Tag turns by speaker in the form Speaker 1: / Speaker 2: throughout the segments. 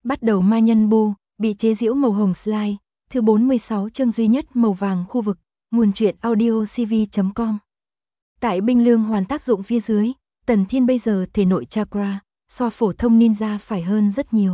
Speaker 1: Bắt đầu ma nhân bu, bị chế giễu màu hồng slide, thứ 46 chương duy nhất màu vàng khu vực, nguồn truyện audio cv.com. Tại binh lương hoàn tác dụng phía dưới, Tần Thiên bây giờ thể nội chakra, so phổ thông ninja phải hơn rất nhiều.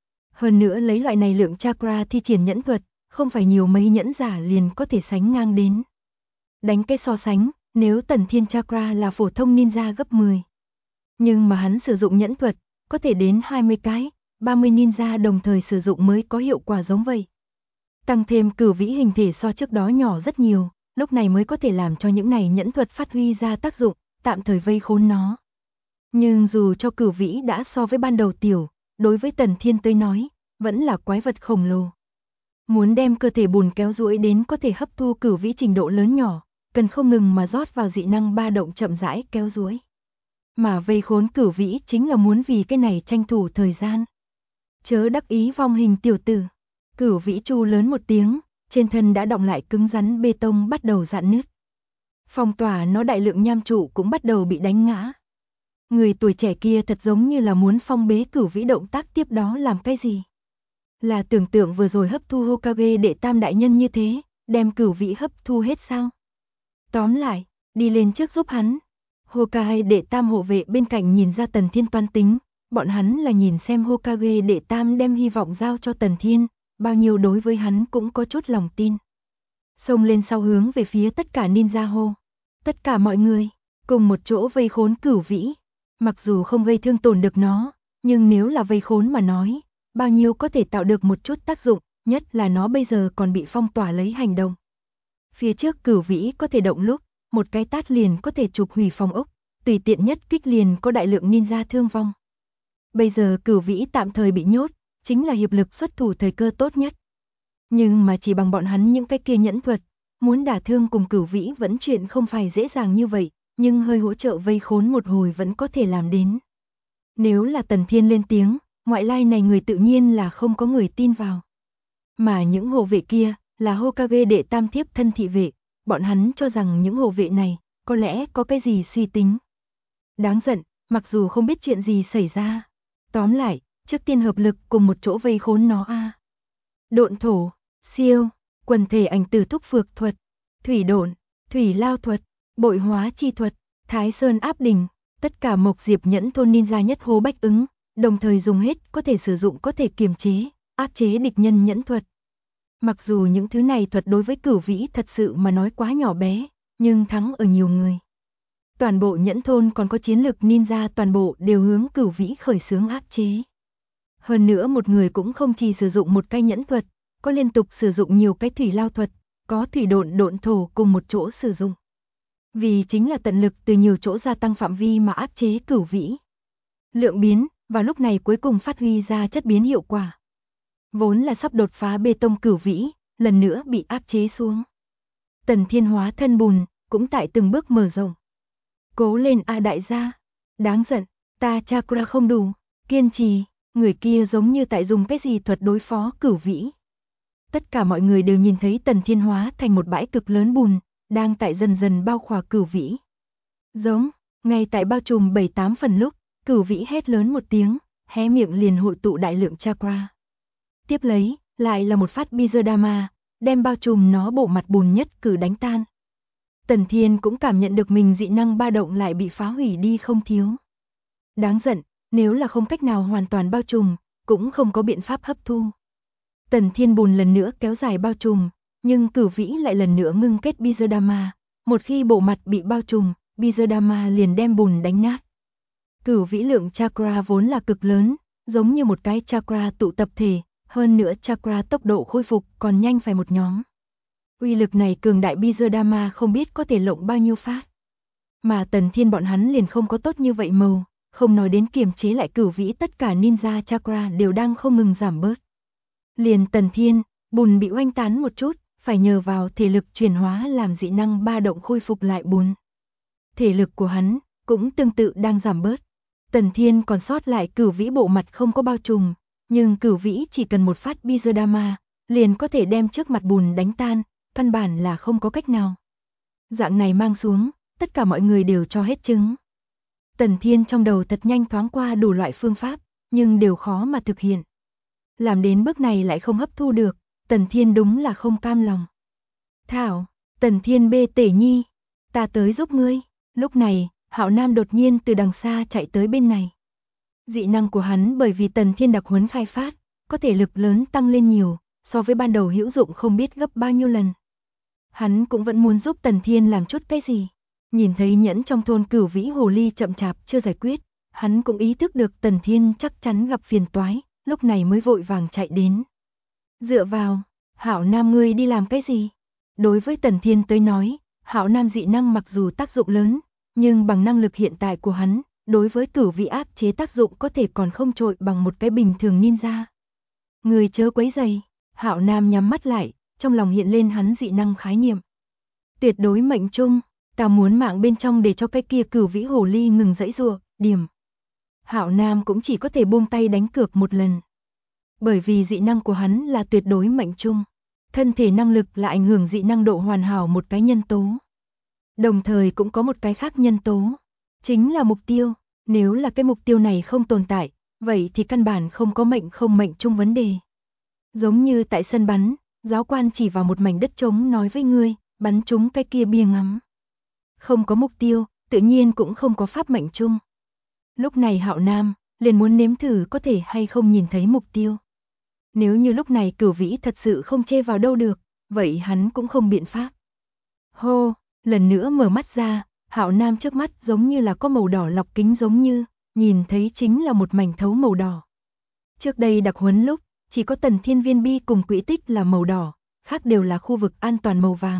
Speaker 1: Hơn nữa lấy loại này lượng chakra thi triển nhẫn thuật, không phải nhiều mấy nhẫn giả liền có thể sánh ngang đến. Đánh cái so sánh, nếu Tần Thiên chakra là phổ thông ninja gấp 10. Nhưng mà hắn sử dụng nhẫn thuật, có thể đến 20 cái, 30 ninja đồng thời sử dụng mới có hiệu quả giống vậy. Tăng thêm cửu vĩ hình thể so trước đó nhỏ rất nhiều, lúc này mới có thể làm cho những này nhẫn thuật phát huy ra tác dụng, tạm thời vây khốn nó. Nhưng dù cho cửu vĩ đã so với ban đầu tiểu, đối với Tần Thiên tới nói, vẫn là quái vật khổng lồ. Muốn đem cơ thể bùn kéo duỗi đến có thể hấp thu cửu vĩ trình độ lớn nhỏ, cần không ngừng mà rót vào dị năng ba động chậm rãi kéo duỗi. Mà vây khốn cửu vĩ chính là muốn vì cái này tranh thủ thời gian. Chớ đắc ý vong hình tiểu tử. Cửu vĩ chu lớn một tiếng, trên thân đã đọng lại cứng rắn bê tông bắt đầu rạn nứt. Phong tỏa nó đại lượng nham trụ cũng bắt đầu bị đánh ngã. Người tuổi trẻ kia thật giống như là muốn phong bế cửu vĩ động tác tiếp đó làm cái gì. Là tưởng tượng vừa rồi hấp thu Hokage đệ tam đại nhân như thế, đem cửu vĩ hấp thu hết sao? Tóm lại, đi lên trước giúp hắn. Hokage đệ tam hộ vệ bên cạnh nhìn ra Tần Thiên toan tính, bọn hắn là nhìn xem Hokage đệ tam đem hy vọng giao cho Tần Thiên, bao nhiêu đối với hắn cũng có chút lòng tin. Xông lên sau hướng về phía tất cả ninja hô. Tất cả mọi người, cùng một chỗ vây khốn cửu vĩ. Mặc dù không gây thương tổn được nó, nhưng nếu là vây khốn mà nói, bao nhiêu có thể tạo được một chút tác dụng, nhất là nó bây giờ còn bị phong tỏa lấy hành động. Phía trước cửu vĩ có thể động lúc, một cái tát liền có thể chụp hủy phòng ốc, tùy tiện nhất kích liền có đại lượng ninja thương vong. Bây giờ cửu vĩ tạm thời bị nhốt, chính là hiệp lực xuất thủ thời cơ tốt nhất. Nhưng mà chỉ bằng bọn hắn những cái kia nhẫn thuật, muốn đả thương cùng cửu vĩ vẫn chuyện không phải dễ dàng như vậy, nhưng hơi hỗ trợ vây khốn một hồi vẫn có thể làm đến. Nếu là Tần Thiên lên tiếng, ngoại lai này người tự nhiên là không có người tin vào. Mà những hộ vệ kia, là Hokage đệ tam thiếp thân thị vệ, bọn hắn cho rằng những hộ vệ này, có lẽ có cái gì suy tính. Đáng giận, mặc dù không biết chuyện gì xảy ra. Tóm lại, trước tiên hợp lực cùng một chỗ vây khốn nó a. Độn thổ, siêu, quần thể ảnh tử thúc phược thuật, thủy độn, thủy lao thuật, bội hóa chi thuật, thái sơn áp đỉnh, tất cả mộc diệp nhẫn thôn ninja nhất hô bách ứng, đồng thời dùng hết có thể sử dụng có thể kiềm chế, áp chế địch nhân nhẫn thuật. Mặc dù những thứ này thuật đối với cửu vĩ thật sự mà nói quá nhỏ bé, nhưng thắng ở nhiều người. Toàn bộ nhẫn thôn còn có chiến lực ninja toàn bộ đều hướng cửu vĩ khởi xướng áp chế. Hơn nữa một người cũng không chỉ sử dụng một cái nhẫn thuật, có liên tục sử dụng nhiều cái thủy lao thuật, có thủy độn độn thổ cùng một chỗ sử dụng. Vì chính là tận lực từ nhiều chỗ gia tăng phạm vi mà áp chế cửu vĩ. Lượng biến, vào lúc này cuối cùng phát huy ra chất biến hiệu quả. Vốn là sắp đột phá bê tông cửu vĩ, lần nữa bị áp chế xuống. Tần Thiên hóa thân bùn, cũng tại từng bước mở rộng. Cố lên a đại gia, đáng giận, ta chakra không đủ, kiên trì, người kia giống như tại dùng cái gì thuật đối phó cửu vĩ. Tất cả mọi người đều nhìn thấy Tần Thiên hóa thành một bãi cực lớn bùn, đang tại dần dần bao khỏa cửu vĩ. Giống, ngay tại bao trùm 7-8 phần lúc, cửu vĩ hét lớn một tiếng, hé miệng liền hội tụ đại lượng chakra. Tiếp lấy, lại là một phát Bizardama, đem bao trùm nó bộ mặt bùn nhất cử đánh tan. Tần Thiên cũng cảm nhận được mình dị năng ba động lại bị phá hủy đi không thiếu. Đáng giận, nếu là không cách nào hoàn toàn bao trùm, cũng không có biện pháp hấp thu. Tần Thiên bùn lần nữa kéo dài bao trùm, nhưng cửu vĩ lại lần nữa ngưng kết Bizardama. Một khi bộ mặt bị bao trùm, Bizardama liền đem bùn đánh nát. Cửu vĩ lượng chakra vốn là cực lớn, giống như một cái chakra tụ tập thể, hơn nữa chakra tốc độ khôi phục còn nhanh phải một nhóm. Uy lực này cường đại Bizardama không biết có thể lộng bao nhiêu phát. Mà Tần Thiên bọn hắn liền không có tốt như vậy màu, không nói đến kiềm chế lại cửu vĩ, tất cả ninja chakra đều đang không ngừng giảm bớt. Liền Tần Thiên, bùn bị oanh tán một chút, phải nhờ vào thể lực chuyển hóa làm dị năng ba động khôi phục lại bùn. Thể lực của hắn cũng tương tự đang giảm bớt. Tần Thiên còn sót lại cửu vĩ bộ mặt không có bao trùm, nhưng cửu vĩ chỉ cần một phát Bizardama, liền có thể đem trước mặt bùn đánh tan, căn bản là không có cách nào. Dạng này mang xuống, tất cả mọi người đều cho hết trứng. Tần Thiên trong đầu thật nhanh thoáng qua đủ loại phương pháp, nhưng đều khó mà thực hiện. Làm đến bước này lại không hấp thu được, Tần Thiên đúng là không cam lòng. Thảo, Tần Thiên bê tể nhi, ta tới giúp ngươi. Lúc này, Hạo Nam đột nhiên từ đằng xa chạy tới bên này. Dị năng của hắn bởi vì Tần Thiên đặc huấn khai phát, có thể lực lớn tăng lên nhiều, so với ban đầu hữu dụng không biết gấp bao nhiêu lần. Hắn cũng vẫn muốn giúp Tần Thiên làm chút cái gì. Nhìn thấy nhẫn trong thôn Cửu Vĩ hồ ly chậm chạp chưa giải quyết, hắn cũng ý thức được Tần Thiên chắc chắn gặp phiền toái, lúc này mới vội vàng chạy đến. Dựa vào, Hạo Nam ngươi đi làm cái gì? Đối với Tần Thiên tới nói, Hạo Nam dị năng mặc dù tác dụng lớn, nhưng bằng năng lực hiện tại của hắn, đối với Cửu Vĩ áp chế tác dụng có thể còn không trội bằng một cái bình thường ninja. Người chớ quấy rầy. Hạo Nam nhắm mắt lại, trong lòng hiện lên hắn dị năng khái niệm. Tuyệt đối mệnh trung, ta muốn mạng bên trong để cho cái kia Cửu Vĩ hồ ly ngừng giãy giụa, điểm. Hạo Nam cũng chỉ có thể buông tay đánh cược một lần. Bởi vì dị năng của hắn là tuyệt đối mệnh trung, thân thể năng lực là ảnh hưởng dị năng độ hoàn hảo một cái nhân tố. Đồng thời cũng có một cái khác nhân tố, chính là mục tiêu. Nếu là cái mục tiêu này không tồn tại, vậy thì căn bản không có mệnh không mệnh chung vấn đề. Giống như tại sân bắn, giáo quan chỉ vào một mảnh đất trống nói với ngươi, bắn trúng cái kia bia ngắm. Không có mục tiêu, tự nhiên cũng không có pháp mệnh chung. Lúc này Hạo Nam liền muốn nếm thử có thể hay không nhìn thấy mục tiêu. Nếu như lúc này Cửu Vĩ thật sự không chê vào đâu được, vậy hắn cũng không biện pháp. Hô, lần nữa mở mắt ra, Hạo Nam trước mắt giống như là có màu đỏ lọc kính giống như, nhìn thấy chính là một mảnh thấu màu đỏ. Trước đây đặc huấn lúc, chỉ có Tần Thiên viên bi cùng quỹ tích là màu đỏ, khác đều là khu vực an toàn màu vàng.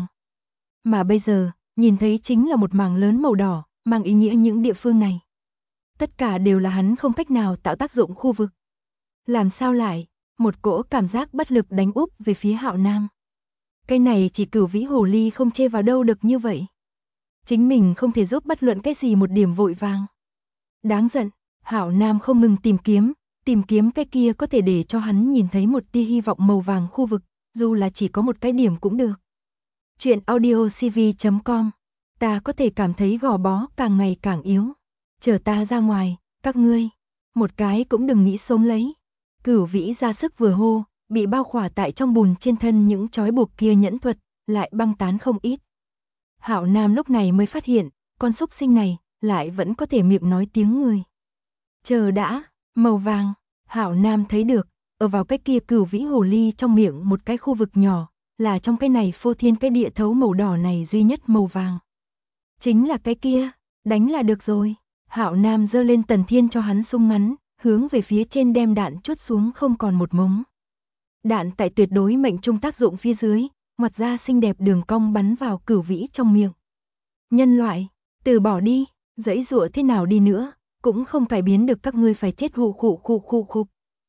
Speaker 1: Mà bây giờ, nhìn thấy chính là một mảng lớn màu đỏ, mang ý nghĩa những địa phương này. Tất cả đều là hắn không cách nào tạo tác dụng khu vực. Làm sao lại, một cỗ cảm giác bất lực đánh úp về phía Hạo Nam. Cái này chỉ Cửu Vĩ hồ ly không chê vào đâu được như vậy. Chính mình không thể giúp bất luận cái gì một điểm vội vàng. Đáng giận, Hạo Nam không ngừng tìm kiếm cái kia có thể để cho hắn nhìn thấy một tia hy vọng màu vàng khu vực, dù là chỉ có một cái điểm cũng được. Chuyện audiocv.com. Ta có thể cảm thấy gò bó càng ngày càng yếu. Chờ ta ra ngoài, các ngươi, một cái cũng đừng nghĩ sống lấy. Cửu Vĩ ra sức vừa hô, bị bao khỏa tại trong bùn trên thân những trói buộc kia nhẫn thuật, lại băng tán không ít. Hạo Nam lúc này mới phát hiện, con súc sinh này, lại vẫn có thể miệng nói tiếng người. Chờ đã, màu vàng, Hạo Nam thấy được, ở vào cái kia Cửu Vĩ hồ ly trong miệng một cái khu vực nhỏ, là trong cái này phô thiên cái địa thấu màu đỏ này duy nhất màu vàng. Chính là cái kia, đánh là được rồi. Hạo Nam giơ lên Tần Thiên cho hắn sung ngắn, hướng về phía trên đem đạn chốt xuống không còn một mống. Đạn tại tuyệt đối mệnh trung tác dụng phía dưới, ngoặt ra xinh đẹp đường cong bắn vào Cửu Vĩ trong miệng. Nhân loại, từ bỏ đi, giãy giụa thế nào đi nữa, cũng không cải biến được các ngươi phải chết hù khụ.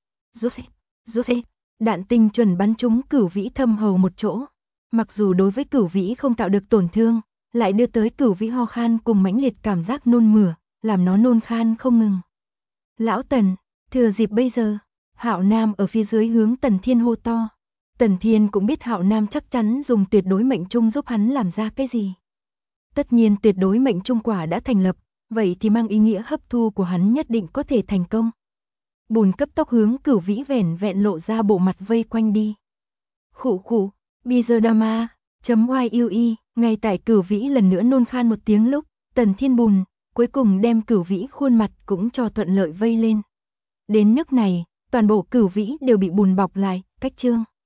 Speaker 1: Rút hết, đạn tinh chuẩn bắn trúng Cửu Vĩ thâm hầu một chỗ. Mặc dù đối với Cửu Vĩ không tạo được tổn thương, lại đưa tới Cửu Vĩ ho khan cùng mãnh liệt cảm giác nôn mửa, làm nó nôn khan không ngừng. Lão Tần, thừa dịp bây giờ, Hạo Nam ở phía dưới hướng Tần Thiên hô to. Tần Thiên cũng biết Hạo Nam chắc chắn dùng tuyệt đối mệnh trung giúp hắn làm ra cái gì. Tất nhiên tuyệt đối mệnh trung quả đã thành lập, vậy thì mang ý nghĩa hấp thu của hắn nhất định có thể thành công. Bùn cấp tốc hướng Cửu Vĩ vẻn vẹn lộ ra bộ mặt vây quanh đi. Khụ, Bizerdama.yui, ngay tại Cửu Vĩ lần nữa nôn khan một tiếng lúc, Tần Thiên bùn, cuối cùng đem Cửu Vĩ khuôn mặt cũng cho thuận lợi vây lên. Đến nước này, toàn bộ Cửu Vĩ đều bị bùn bọc lại, cách trương.